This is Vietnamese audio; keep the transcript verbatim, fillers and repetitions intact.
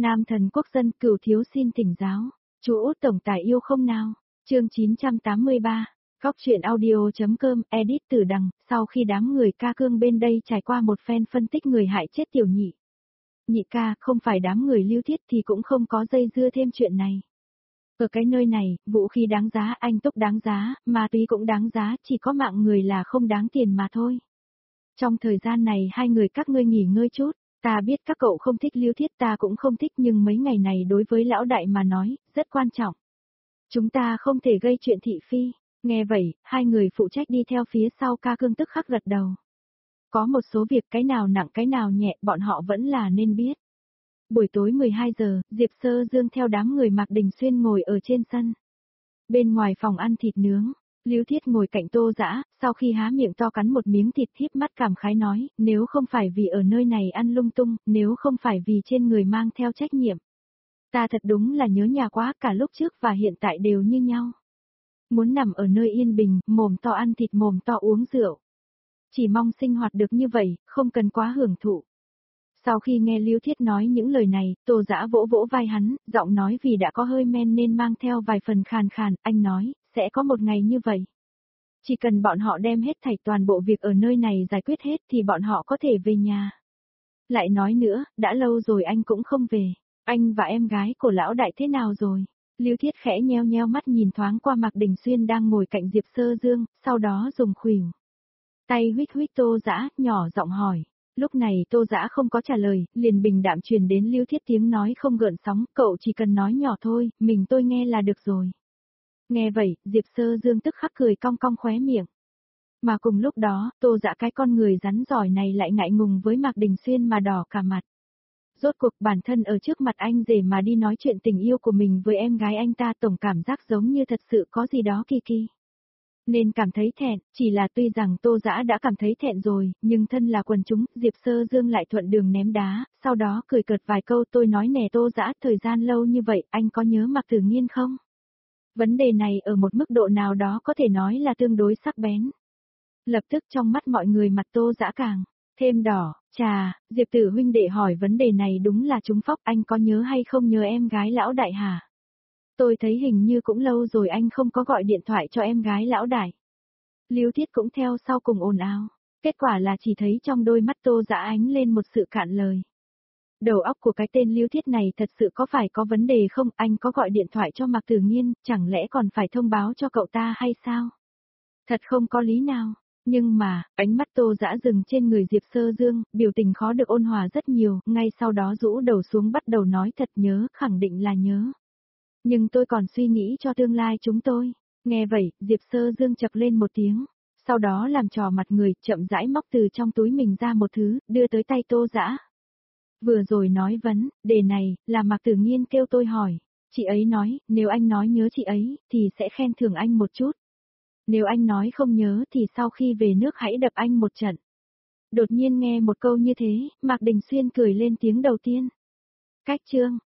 Nam thần quốc dân cửu thiếu xin thỉnh giáo. Chú Út tổng tài yêu không nào? Chương chín trăm tám mươi ba. Góc truyện audio.com, edit từ đằng, sau khi đám người ca cương bên đây trải qua một phen phân tích người hại chết tiểu nhị. Nhị ca, không phải đám người Lưu Thiết thì cũng không có dây dưa thêm chuyện này. Ở cái nơi này, vũ khí đáng giá, anh túc đáng giá, ma túy cũng đáng giá, chỉ có mạng người là không đáng tiền mà thôi. Trong thời gian này hai người các ngươi nghỉ ngơi chút, ta biết các cậu không thích Lưu Thiết, ta cũng không thích, nhưng mấy ngày này đối với lão đại mà nói, rất quan trọng. Chúng ta không thể gây chuyện thị phi. Nghe vậy, hai người phụ trách đi theo phía sau ca cương tức khắc gật đầu. Có một số việc cái nào nặng cái nào nhẹ bọn họ vẫn là nên biết. Buổi tối mười hai giờ, Diệp Sơ Dương theo đám người Mạc Đình Xuyên ngồi ở trên sân. Bên ngoài phòng ăn thịt nướng, Lưu Thiết ngồi cạnh Tô Dã, sau khi há miệng to cắn một miếng thịt híp mắt cảm khái nói, nếu không phải vì ở nơi này ăn lung tung, nếu không phải vì trên người mang theo trách nhiệm. Ta thật đúng là nhớ nhà quá, cả lúc trước và hiện tại đều như nhau. Muốn nằm ở nơi yên bình, mồm to ăn thịt mồm to uống rượu. Chỉ mong sinh hoạt được như vậy, không cần quá hưởng thụ. Sau khi nghe Lưu Thiết nói những lời này, Tô Dã vỗ vỗ vai hắn, giọng nói vì đã có hơi men nên mang theo vài phần khàn khàn, anh nói, sẽ có một ngày như vậy. Chỉ cần bọn họ đem hết thảy toàn bộ việc ở nơi này giải quyết hết thì bọn họ có thể về nhà. Lại nói nữa, đã lâu rồi anh cũng không về, anh và em gái của lão đại thế nào rồi? Lưu Thiết khẽ nheo nheo mắt nhìn thoáng qua Mạc Đình Xuyên đang ngồi cạnh Diệp Sơ Dương, sau đó dùng khuỷu tay huýt huýt Tô Dã, nhỏ giọng hỏi. Lúc này Tô Dã không có trả lời, liền bình đạm truyền đến Lưu Thiết tiếng nói không gợn sóng, cậu chỉ cần nói nhỏ thôi, mình tôi nghe là được rồi. Nghe vậy, Diệp Sơ Dương tức khắc cười cong cong khóe miệng. Mà cùng lúc đó, Tô Dã cái con người rắn giỏi này lại ngại ngùng với Mạc Đình Xuyên mà đỏ cả mặt. Rốt cuộc bản thân ở trước mặt anh rể mà đi nói chuyện tình yêu của mình với em gái anh ta, tổng cảm giác giống như thật sự có gì đó kỳ kỳ. Nên cảm thấy thẹn, chỉ là tuy rằng Tô Dã đã cảm thấy thẹn rồi, nhưng thân là quần chúng, Diệp Sơ Dương lại thuận đường ném đá, sau đó cười cợt vài câu. Tôi nói nè Tô Dã, thời gian lâu như vậy, anh có nhớ Mạc Tử Nghiên không? Vấn đề này ở một mức độ nào đó có thể nói là tương đối sắc bén. Lập tức trong mắt mọi người mặt Tô Dã càng thêm đỏ. Chà, Diệp Tử huynh đệ hỏi vấn đề này đúng là trúng phóc, anh có nhớ hay không nhớ em gái lão đại hả? Tôi thấy hình như cũng lâu rồi anh không có gọi điện thoại cho em gái lão đại. Lưu Thiết cũng theo sau cùng ồn ào. Kết quả là chỉ thấy trong đôi mắt Tô Dã ánh lên một sự cạn lời. Đầu óc của cái tên Lưu Thiết này thật sự có phải có vấn đề không? Anh có gọi điện thoại cho Mạc Tử Nghiên, chẳng lẽ còn phải thông báo cho cậu ta hay sao? Thật không có lý nào. Nhưng mà, ánh mắt Tô Dã dừng trên người Diệp Sơ Dương, biểu tình khó được ôn hòa rất nhiều, ngay sau đó rũ đầu xuống bắt đầu nói thật nhớ, khẳng định là nhớ. Nhưng tôi còn suy nghĩ cho tương lai chúng tôi. Nghe vậy, Diệp Sơ Dương chập lên một tiếng, sau đó làm trò mặt người, chậm rãi móc từ trong túi mình ra một thứ, đưa tới tay Tô Dã. Vừa rồi nói vấn đề này, là Mạc Tử Nghiên kêu tôi hỏi. Chị ấy nói, nếu anh nói nhớ chị ấy, thì sẽ khen thưởng anh một chút. Nếu anh nói không nhớ thì sau khi về nước hãy đập anh một trận. Đột nhiên nghe một câu như thế, Mạc Đình Xuyên cười lên tiếng đầu tiên. Cách chương.